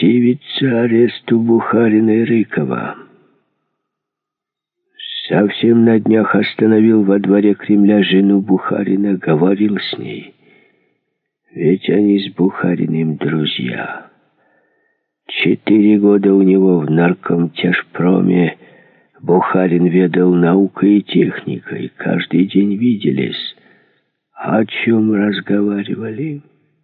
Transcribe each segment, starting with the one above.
противится аресту Бухарина и Рыкова. Совсем на днях остановил во дворе Кремля жену Бухарина, говорил с ней. Ведь они с Бухариным друзья. 4 года у него в наркомтяжпроме. Бухарин ведал наукой и техникой. Каждый день виделись. О чем разговаривали?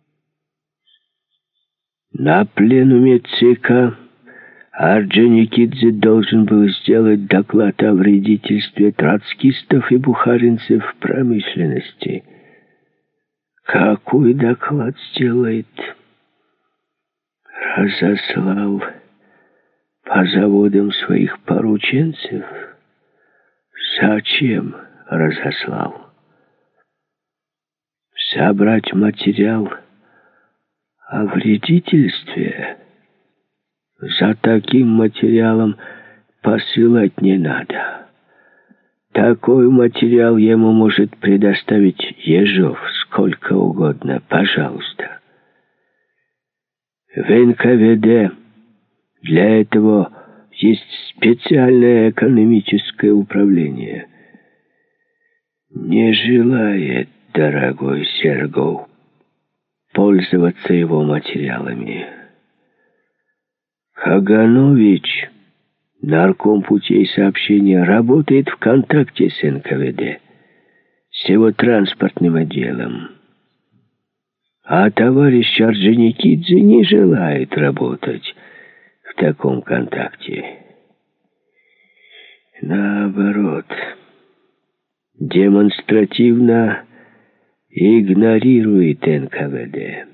На пленуме ЦК Орджоникидзе должен был сделать доклад о вредительстве троцкистов и бухаринцев в промышленности. Какой доклад сделает? Разослал по заводам своих порученцев. Зачем разослал? Собрать материал о вредительстве. За таким материалом посылать не надо. Такой материал ему может предоставить Ежов сколько угодно, пожалуйста. В НКВД для этого есть специальное экономическое управление. Не желает, дорогой Сергов, пользоваться его материалами. Каганович, нарком путей сообщения, работает в контакте с НКВД, с его транспортным отделом. А товарищ Орджоникидзе не желает работать в таком контакте. Наоборот, демонстративно игнорирует НКВД.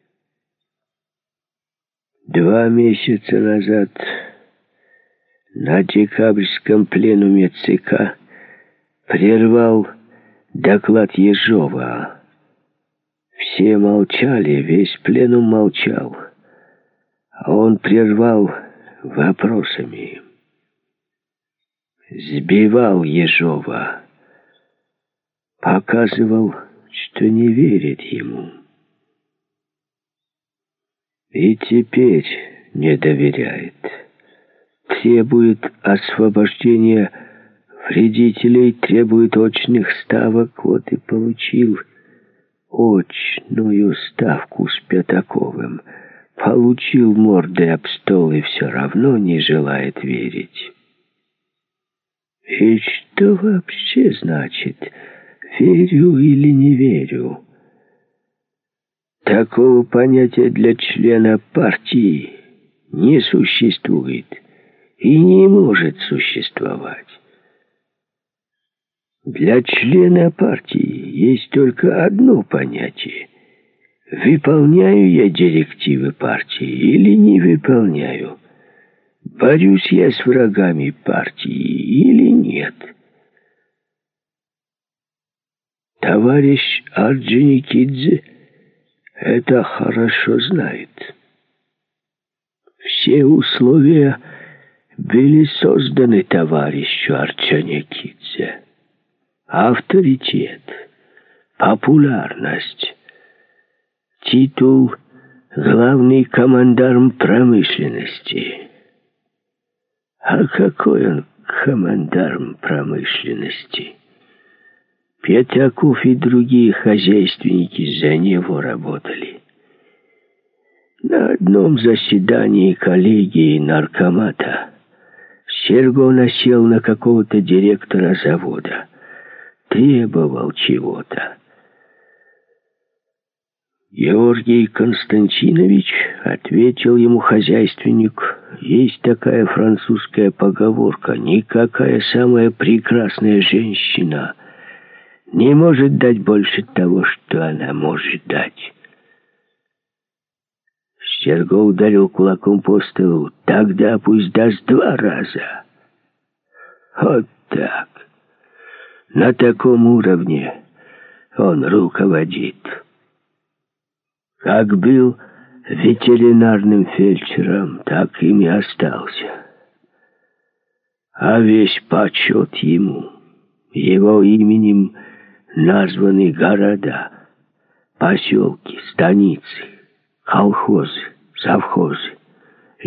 2 месяца назад на декабрьском пленуме ЦК прервал доклад Ежова. Все молчали, весь пленум молчал. А он прервал вопросами. Сбивал Ежова. Показывал, что не верит ему. И теперь не доверяет. Требует освобождения вредителей, требует очных ставок. Вот и получил очную ставку с Пятаковым. Получил мордой об стол и все равно не желает верить. И что вообще значит «верю» или «не верю»? Такого понятия для члена партии не существует и не может существовать. Для члена партии есть только одно понятие. Выполняю я директивы партии или не выполняю? Борюсь я с врагами партии или нет? Товарищ Орджоникидзе это хорошо знает. Все условия были созданы товарищу Орджоникидзе. Авторитет, популярность, титул «Главный командарм промышленности». А какой он командарм промышленности? Пятаков и другие хозяйственники за него работали. На одном заседании коллегии наркомата Серго насел на какого-то директора завода. Требовал чего-то. Георгий Константинович, ответил ему хозяйственник, есть такая французская поговорка: никакая самая прекрасная женщина не может дать больше того, что она может дать. Серго ударил кулаком по столу. Тогда пусть даст 2 раза. Вот так. На таком уровне он руководит. Как был ветеринарным фельдшером, так им и остался. А весь почет ему. Его именем названы города, поселки, станицы, колхозы, совхозы.